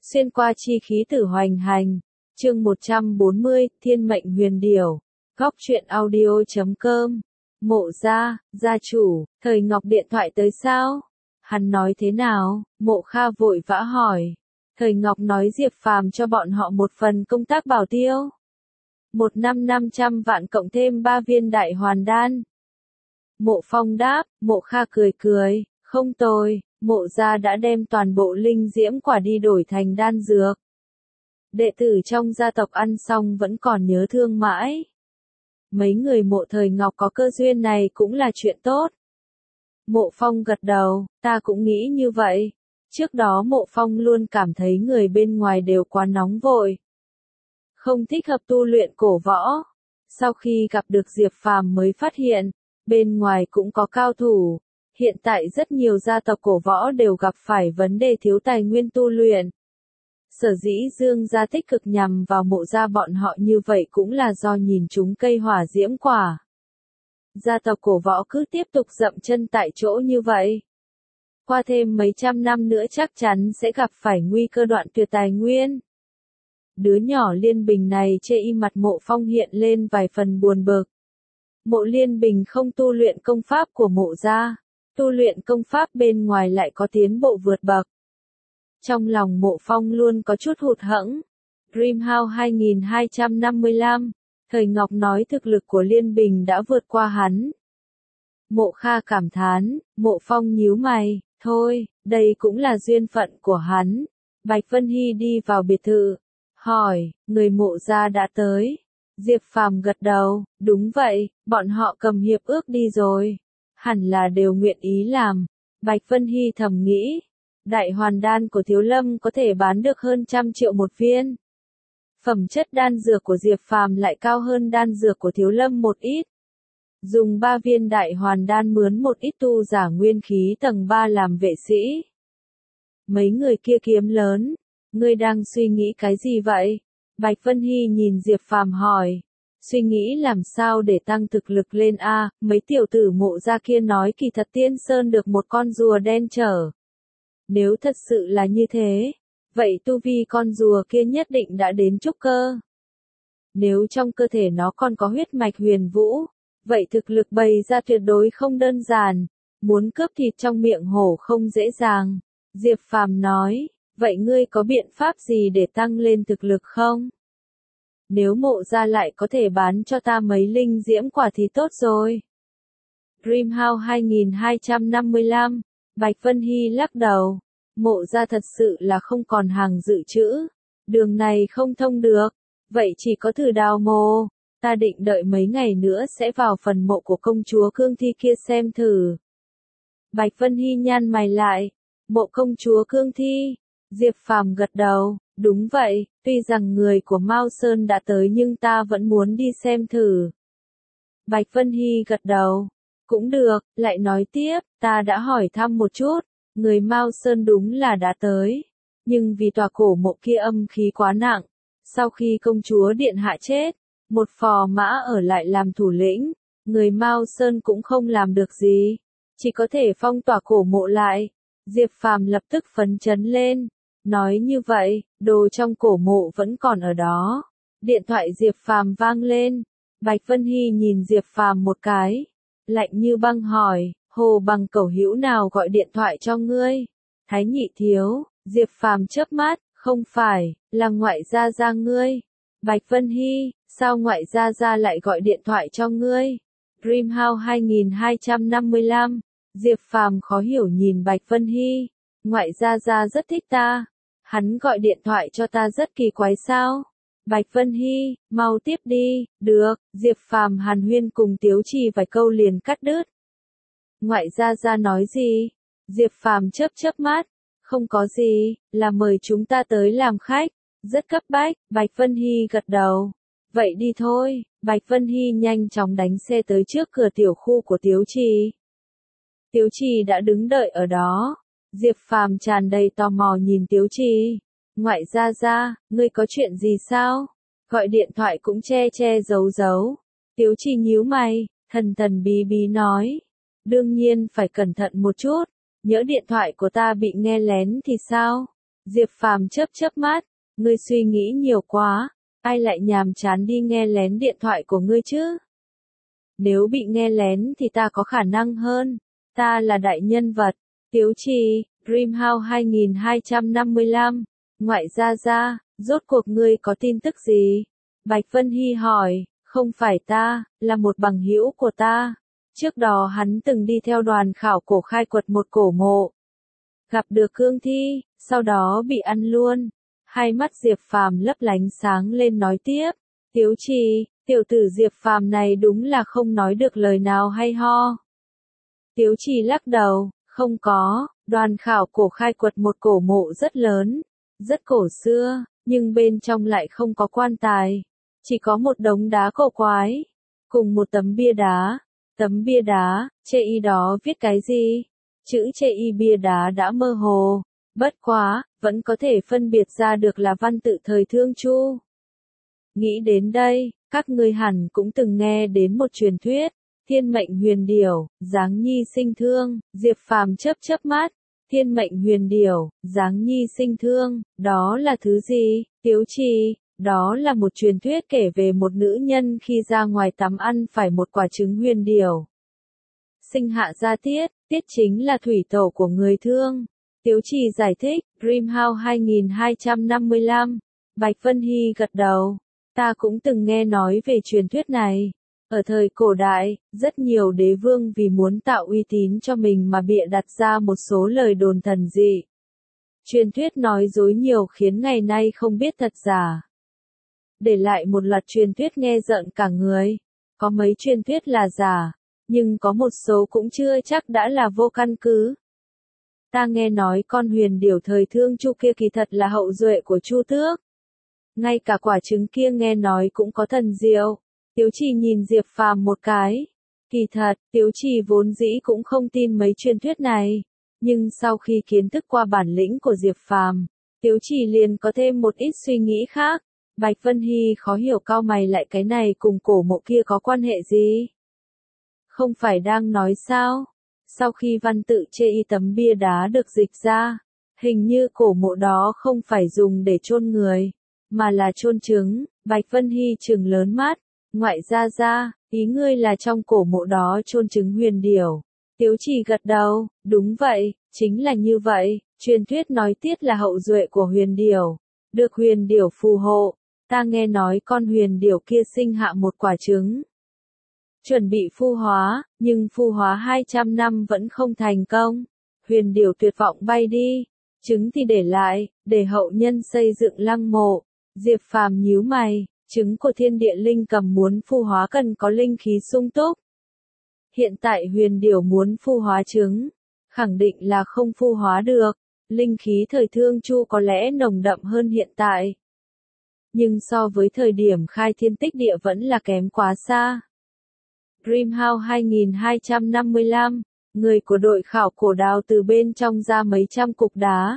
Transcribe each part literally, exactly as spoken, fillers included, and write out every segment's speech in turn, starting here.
Xuyên qua chi khí tử hoành hành. Chương một trăm bốn mươi, Thiên mệnh huyền điểu. Góc truyện audio.com. Mộ gia, gia chủ, thời Ngọc điện thoại tới sao? Hắn nói thế nào? Mộ Kha vội vã hỏi. Thời Ngọc nói Diệp Phàm cho bọn họ một phần công tác bảo tiêu. Một năm năm trăm vạn cộng thêm ba viên đại hoàn đan. Mộ Phong đáp, Mộ Kha cười cười, không tồi, Mộ gia đã đem toàn bộ linh diễm quả đi đổi thành đan dược. Đệ tử trong gia tộc ăn xong vẫn còn nhớ thương mãi. Mấy người Mộ Thời Ngọc có cơ duyên này cũng là chuyện tốt. Mộ Phong gật đầu, ta cũng nghĩ như vậy. Trước đó Mộ Phong luôn cảm thấy người bên ngoài đều quá nóng vội. Không thích hợp tu luyện cổ võ. Sau khi gặp được Diệp Phàm mới phát hiện, bên ngoài cũng có cao thủ. Hiện tại rất nhiều gia tộc cổ võ đều gặp phải vấn đề thiếu tài nguyên tu luyện. Sở dĩ Dương gia tích cực nhằm vào Mộ gia bọn họ như vậy cũng là do nhìn chúng cây hỏa diễm quả. Gia tộc cổ võ cứ tiếp tục dậm chân tại chỗ như vậy. Qua thêm mấy trăm năm nữa chắc chắn sẽ gặp phải nguy cơ đoạn tuyệt tài nguyên. Đứa nhỏ Liên Bình này chê y mặt Mộ Phong hiện lên vài phần buồn bực. Mộ Liên Bình không tu luyện công pháp của Mộ gia, tu luyện công pháp bên ngoài lại có tiến bộ vượt bậc. Trong lòng Mộ Phong luôn có chút hụt hẫng. Dreamhouse hai nghìn hai trăm năm mươi lăm, Thời Ngọc nói thực lực của Liên Bình đã vượt qua hắn. Mộ Kha cảm thán, Mộ Phong nhíu mày, thôi, đây cũng là duyên phận của hắn. Bạch Vân Hy đi vào biệt thự, hỏi, người Mộ gia đã tới. Diệp Phàm gật đầu, đúng vậy, bọn họ cầm hiệp ước đi rồi. Hẳn là đều nguyện ý làm. Bạch Vân Hy thầm nghĩ, đại hoàn đan của Thiếu Lâm có thể bán được hơn trăm triệu một viên. Phẩm chất đan dược của Diệp Phàm lại cao hơn đan dược của Thiếu Lâm một ít. Dùng ba viên đại hoàn đan mướn một ít tu giả nguyên khí tầng ba làm vệ sĩ. Mấy người kia kiếm lớn, ngươi đang suy nghĩ cái gì vậy? Bạch Vân Hy nhìn Diệp Phàm hỏi. Suy nghĩ làm sao để tăng thực lực lên a, mấy tiểu tử Mộ gia kia nói kỳ thật Tiên Sơn được một con rùa đen chở. Nếu thật sự là như thế, vậy tu vi con rùa kia nhất định đã đến trúc cơ. Nếu trong cơ thể nó còn có huyết mạch huyền vũ, vậy thực lực bày ra tuyệt đối không đơn giản, muốn cướp thịt trong miệng hổ không dễ dàng. Diệp Phàm nói, vậy ngươi có biện pháp gì để tăng lên thực lực không? Nếu Mộ gia lại có thể bán cho ta mấy linh diễm quả thì tốt rồi. Dreamhouse hai nghìn hai trăm năm mươi lăm, Bạch Vân Hy lắc đầu. Mộ gia thật sự là không còn hàng dự trữ. Đường này không thông được. Vậy chỉ có thử đào mộ. Ta định đợi mấy ngày nữa sẽ vào phần mộ của công chúa Cương Thi kia xem thử. Bạch Vân Hy nhăn mày lại. Mộ công chúa Cương Thi. Diệp Phàm gật đầu. Đúng vậy, tuy rằng người của Mao Sơn đã tới nhưng ta vẫn muốn đi xem thử. Bạch Vân Hy gật đầu. Cũng được, lại nói tiếp, ta đã hỏi thăm một chút, người Mao Sơn đúng là đã tới. Nhưng vì tòa cổ mộ kia âm khí quá nặng, sau khi công chúa điện hạ chết, một phò mã ở lại làm thủ lĩnh, người Mao Sơn cũng không làm được gì, chỉ có thể phong tỏa cổ mộ lại. Diệp Phàm lập tức phấn chấn lên. Nói như vậy, đồ trong cổ mộ vẫn còn ở đó. Điện thoại Diệp Phàm vang lên. Bạch Vân Hy nhìn Diệp Phàm một cái. Lạnh như băng hỏi, Hồ Bằng cẩu hữu nào gọi điện thoại cho ngươi? Thái Nhị thiếu, Diệp Phàm chớp mắt, không phải, là ngoại gia gia ngươi. Bạch Vân Hy, sao ngoại gia gia lại gọi điện thoại cho ngươi? Dreamhouse hai nghìn hai trăm năm mươi lăm, Diệp Phàm khó hiểu nhìn Bạch Vân Hy. Ngoại gia gia rất thích ta. Hắn gọi điện thoại cho ta rất kỳ quái sao? Bạch Vân Hy, mau tiếp đi, được. Diệp Phàm hàn huyên cùng Tiếu Trì vài câu liền cắt đứt. Ngoại gia gia nói gì? Diệp Phàm chớp chớp mắt, không có gì, là mời chúng ta tới làm khách, rất cấp bách. Bạch Vân Hy gật đầu. Vậy đi thôi. Bạch Vân Hy nhanh chóng đánh xe tới trước cửa tiểu khu của Tiếu Trì. Tiếu Trì đã đứng đợi ở đó. Diệp Phàm tràn đầy tò mò nhìn Tiếu Trì. Ngoại gia gia, ngươi có chuyện gì sao? Gọi điện thoại cũng che che giấu giấu. Tiếu Trì nhíu mày, thần thần bí bí nói. Đương nhiên phải cẩn thận một chút. Nhỡ điện thoại của ta bị nghe lén thì sao? Diệp Phàm chớp chớp mắt, ngươi suy nghĩ nhiều quá, ai lại nhàm chán đi nghe lén điện thoại của ngươi chứ? Nếu bị nghe lén thì ta có khả năng hơn, ta là đại nhân vật. Tiếu Trì, Dreamhouse hai nghìn hai trăm năm mươi lăm, ngoại gia gia, rốt cuộc ngươi có tin tức gì? Bạch Vân Hy hỏi, không phải ta, là một bằng hữu của ta. Trước đó hắn từng đi theo đoàn khảo cổ khai quật một cổ mộ. Gặp được cương thi, sau đó bị ăn luôn. Hai mắt Diệp Phàm lấp lánh sáng lên nói tiếp. Tiếu Trì, tiểu tử Diệp Phàm này đúng là không nói được lời nào hay ho. Tiếu Trì lắc đầu, không có, đoàn khảo cổ khai quật một cổ mộ rất lớn, rất cổ xưa, nhưng bên trong lại không có quan tài. Chỉ có một đống đá cổ quái, cùng một tấm bia đá. Tấm bia đá, chê y đó viết cái gì? Chữ chê y bia đá đã mơ hồ, bất quá, vẫn có thể phân biệt ra được là văn tự thời Thương Chu. Nghĩ đến đây, các ngươi hẳn cũng từng nghe đến một truyền thuyết, thiên mệnh huyền điểu, dáng nhi sinh thương. Diệp Phàm chớp chớp mắt, thiên mệnh huyền điểu, dáng nhi sinh thương, đó là thứ gì? Tiếu Trì, đó là một truyền thuyết kể về một nữ nhân khi ra ngoài tắm ăn phải một quả trứng huyền điểu. Sinh hạ ra tiết, tiết chính là thủy tổ của người thương. Tiếu Trì giải thích, Dreamhouse hai nghìn hai trăm năm mươi lăm, Bạch Vân Hy gật đầu. Ta cũng từng nghe nói về truyền thuyết này. Ở thời cổ đại, rất nhiều đế vương vì muốn tạo uy tín cho mình mà bịa đặt ra một số lời đồn thần dị. Truyền thuyết nói dối nhiều khiến ngày nay không biết thật giả. Để lại một loạt truyền thuyết nghe rợn cả người. Có mấy truyền thuyết là giả, nhưng có một số cũng chưa chắc đã là vô căn cứ. Ta nghe nói con huyền điểu thời Thương Chu kia kỳ thật là hậu duệ của Chu Tước. Ngay cả quả trứng kia nghe nói cũng có thần diệu. Tiếu Trì nhìn Diệp Phàm một cái. Kỳ thật, Tiếu Trì vốn dĩ cũng không tin mấy truyền thuyết này. Nhưng sau khi kiến thức qua bản lĩnh của Diệp Phàm, Tiếu Trì liền có thêm một ít suy nghĩ khác. Bạch Vân Hy khó hiểu cau mày lại, cái này cùng cổ mộ kia có quan hệ gì? Không phải đang nói sao? Sau khi văn tự chê y tấm bia đá được dịch ra, hình như cổ mộ đó không phải dùng để chôn người, mà là chôn trứng. Bạch Vân Hy trừng lớn mắt, ngoại gia gia, ý ngươi là trong cổ mộ đó chôn trứng huyền điểu. Tiếu Trì gật đầu, đúng vậy, chính là như vậy, truyền thuyết nói tiết là hậu duệ của huyền điểu, được huyền điểu phù hộ. Ta nghe nói con huyền điểu kia sinh hạ một quả trứng, chuẩn bị phu hóa, nhưng phu hóa hai trăm năm vẫn không thành công. Huyền điểu tuyệt vọng bay đi, trứng thì để lại, để hậu nhân xây dựng lăng mộ. Diệp Phàm nhíu mày, trứng của thiên địa linh cầm muốn phu hóa cần có linh khí sung túc. Hiện tại huyền điểu muốn phu hóa trứng, khẳng định là không phu hóa được. Linh khí thời Thương Chu có lẽ nồng đậm hơn hiện tại, nhưng so với thời điểm khai thiên tích địa vẫn là kém quá xa. Dreamhouse hai nghìn hai trăm năm mươi lăm, người của đội khảo cổ đào từ bên trong ra mấy trăm cục đá.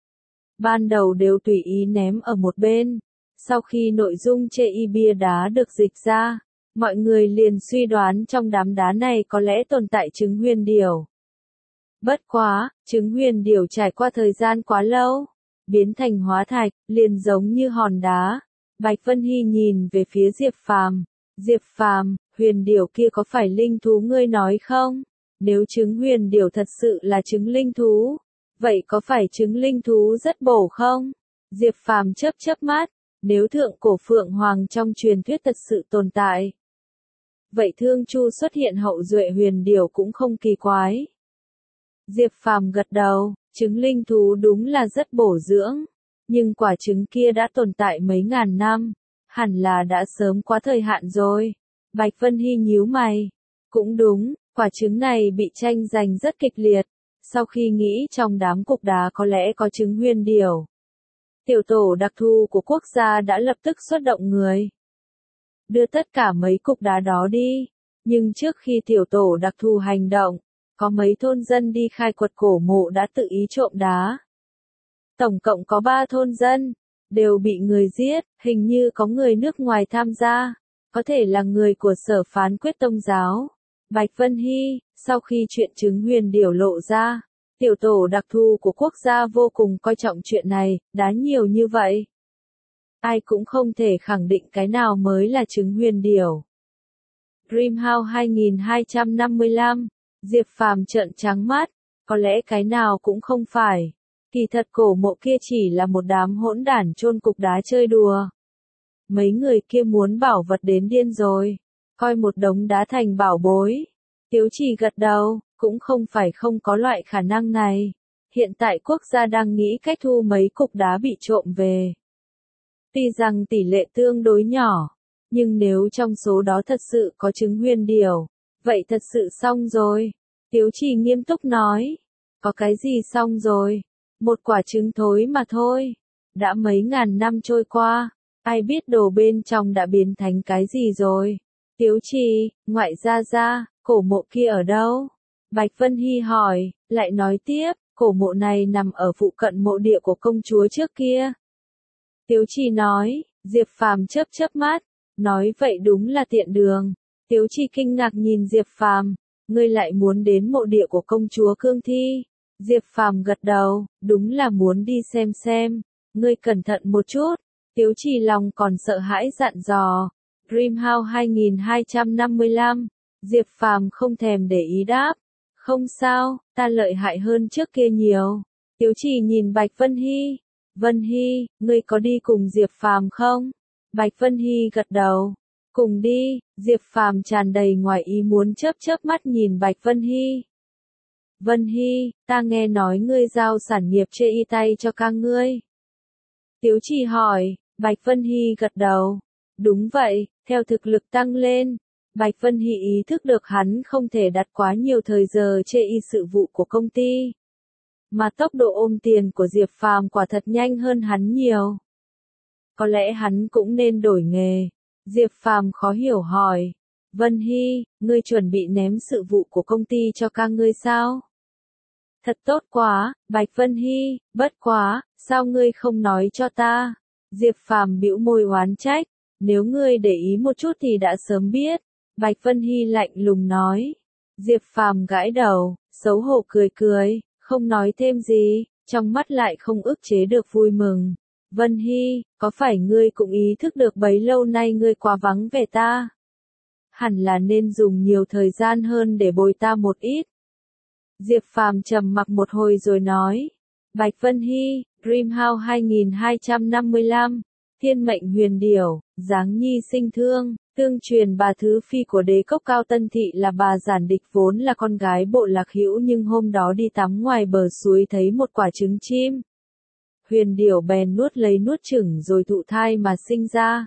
Ban đầu đều tùy ý ném ở một bên. Sau khi nội dung chê y bia đá được dịch ra, mọi người liền suy đoán trong đám đá này có lẽ tồn tại trứng huyền điểu. Bất quá, trứng huyền điểu trải qua thời gian quá lâu, biến thành hóa thạch, liền giống như hòn đá. Bạch Vân Hy nhìn về phía Diệp Phàm. Diệp Phàm, huyền điểu kia có phải linh thú ngươi nói không? Nếu trứng huyền điểu thật sự là trứng linh thú, vậy có phải trứng linh thú rất bổ không? Diệp Phàm chớp chớp mắt, nếu thượng cổ phượng hoàng trong truyền thuyết thật sự tồn tại, vậy Thương Chu xuất hiện hậu duệ huyền điểu cũng không kỳ quái. Diệp Phàm gật đầu, trứng linh thú đúng là rất bổ dưỡng, nhưng quả trứng kia đã tồn tại mấy ngàn năm, hẳn là đã sớm quá thời hạn rồi. Bạch Vân Hy nhíu mày, cũng đúng, quả trứng này bị tranh giành rất kịch liệt, sau khi nghĩ trong đám cục đá có lẽ có trứng huyền điểu. Tiểu tổ đặc thù của quốc gia đã lập tức xuất động người, đưa tất cả mấy cục đá đó đi, nhưng trước khi tiểu tổ đặc thù hành động, có mấy thôn dân đi khai quật cổ mộ đã tự ý trộm đá. Tổng cộng có ba thôn dân, đều bị người giết, hình như có người nước ngoài tham gia, có thể là người của Sở Phán Quyết Tông giáo. Bạch Vân Hy, sau khi chuyện trứng huyền điểu lộ ra, Tiểu tổ đặc thù của quốc gia vô cùng coi trọng chuyện này, đá nhiều như vậy. Ai cũng không thể khẳng định cái nào mới là trứng huyền điểu. Dreamhouse hai nghìn hai trăm năm mươi lăm, Diệp Phàm trợn trắng mắt, có lẽ cái nào cũng không phải. Kỳ thật cổ mộ kia chỉ là một đám hỗn đản chôn cục đá chơi đùa. Mấy người kia muốn bảo vật đến điên rồi, coi một đống đá thành bảo bối. Tiếu Trì gật đầu, cũng không phải không có loại khả năng này. Hiện tại quốc gia đang nghĩ cách thu mấy cục đá bị trộm về. Tuy rằng tỷ lệ tương đối nhỏ, nhưng nếu trong số đó thật sự có trứng huyền điểu, vậy thật sự xong rồi. Tiếu Trì nghiêm túc nói, có cái gì xong rồi, một quả trứng thối mà thôi. Đã mấy ngàn năm trôi qua, ai biết đồ bên trong đã biến thành cái gì rồi. Tiếu Trì, ngoại gia gia, cổ mộ kia ở đâu? Bạch Vân Hy hỏi, lại nói tiếp, cổ mộ này nằm ở phụ cận mộ địa của công chúa trước kia. Tiếu Trì nói, Diệp Phàm chớp chớp mắt, nói vậy đúng là tiện đường. Tiếu Trì kinh ngạc nhìn Diệp Phàm, ngươi lại muốn đến mộ địa của công chúa Cương Thi. Diệp Phàm gật đầu, đúng là muốn đi xem xem, ngươi cẩn thận một chút. Tiếu Trì lòng còn sợ hãi dặn dò. Dreamhouse hai nghìn hai trăm năm mươi lăm, Diệp Phàm không thèm để ý đáp, không sao, ta lợi hại hơn trước kia nhiều. Tiếu Trì nhìn Bạch Vân Hy, Vân Hy, ngươi có đi cùng Diệp Phàm không? Bạch Vân Hy gật đầu, cùng đi. Diệp Phàm tràn đầy ngoài ý muốn chớp chớp mắt nhìn Bạch Vân Hy. Vân Hy, ta nghe nói ngươi giao sản nghiệp chê y tay cho ca ngươi. Tiếu Trì hỏi, Bạch Vân Hy gật đầu, đúng vậy, theo thực lực tăng lên. Bạch Vân Hy ý thức được hắn không thể đặt quá nhiều thời giờ chê y sự vụ của công ty. Mà tốc độ ôm tiền của Diệp Phàm quả thật nhanh hơn hắn nhiều. Có lẽ hắn cũng nên đổi nghề. Diệp Phàm khó hiểu hỏi, Vân Hy, ngươi chuẩn bị ném sự vụ của công ty cho ca ngươi sao? Thật tốt quá, Bạch Vân Hy, bất quá, sao ngươi không nói cho ta? Diệp Phàm bĩu môi oán trách, nếu ngươi để ý một chút thì đã sớm biết. Bạch Vân Hy lạnh lùng nói. Diệp Phàm gãi đầu, xấu hổ cười cười, không nói thêm gì, trong mắt lại không ức chế được vui mừng. Vân Hy, có phải ngươi cũng ý thức được bấy lâu nay ngươi quá vắng vẻ ta? Hẳn là nên dùng nhiều thời gian hơn để bồi ta một ít. Diệp Phàm trầm mặc một hồi rồi nói. Bạch Vân Hy, Dreamhouse hai nghìn hai trăm năm mươi lăm, Thiên mệnh huyền điểu, Giáng Nhi sinh thương. Tương truyền bà thứ phi của đế cốc Cao Tân Thị là bà Giản Địch vốn là con gái bộ Lạc Hữu, nhưng hôm đó đi tắm ngoài bờ suối thấy một quả trứng chim. Huyền điểu bèn nuốt lấy nuốt chửng rồi thụ thai mà sinh ra.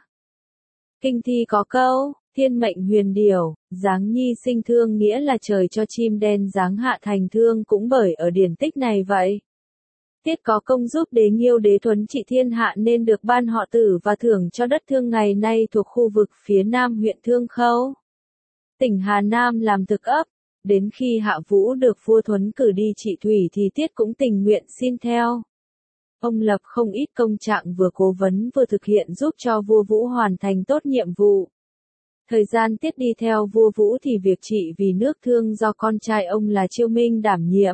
Kinh thi có câu, thiên mệnh huyền điểu, Giáng Nhi sinh thương, nghĩa là trời cho chim đen giáng hạ thành thương, cũng bởi ở điển tích này vậy. Tiết có công giúp đế Nghiêu đế thuấn trị thiên hạ nên được ban họ Tử và thưởng cho đất Thương ngày nay thuộc khu vực phía nam huyện Thương Khâu, tỉnh Hà Nam làm thực ấp. Đến khi Hạ Vũ được vua Thuấn cử đi trị thủy thì Tiết cũng tình nguyện xin theo. Ông lập không ít công trạng, vừa cố vấn vừa thực hiện giúp cho vua Vũ hoàn thành tốt nhiệm vụ. Thời gian Tiết đi theo vua Vũ thì việc trị vì nước Thương do con trai ông là Chiêu Minh đảm nhiệm.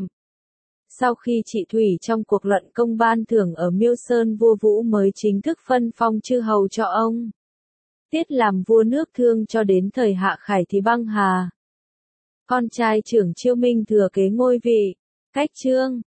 Sau khi trị thủy trong cuộc luận công ban thưởng ở Miêu Sơn, vua Vũ mới chính thức phân phong chư hầu cho ông. Tiết làm vua nước Thương cho đến thời Hạ Khải thì băng hà. Con trai trưởng Chiêu Minh thừa kế ngôi vị. Cách chương